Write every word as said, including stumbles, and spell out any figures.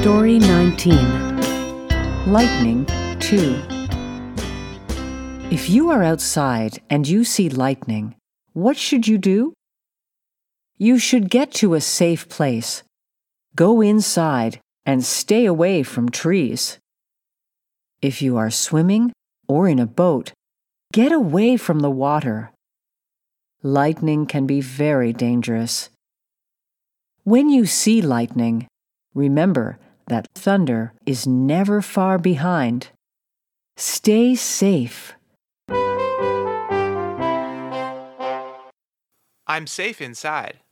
Story nineteen. Lightning two. If you are outside and you see lightning, what should you do? You should get to a safe place. Go inside and stay away from trees. If you are swimming or in a boat, get away from the water. Lightning can be very dangerous. When you see lightning, remember that thunder is never far behind. Stay safe. I'm safe inside.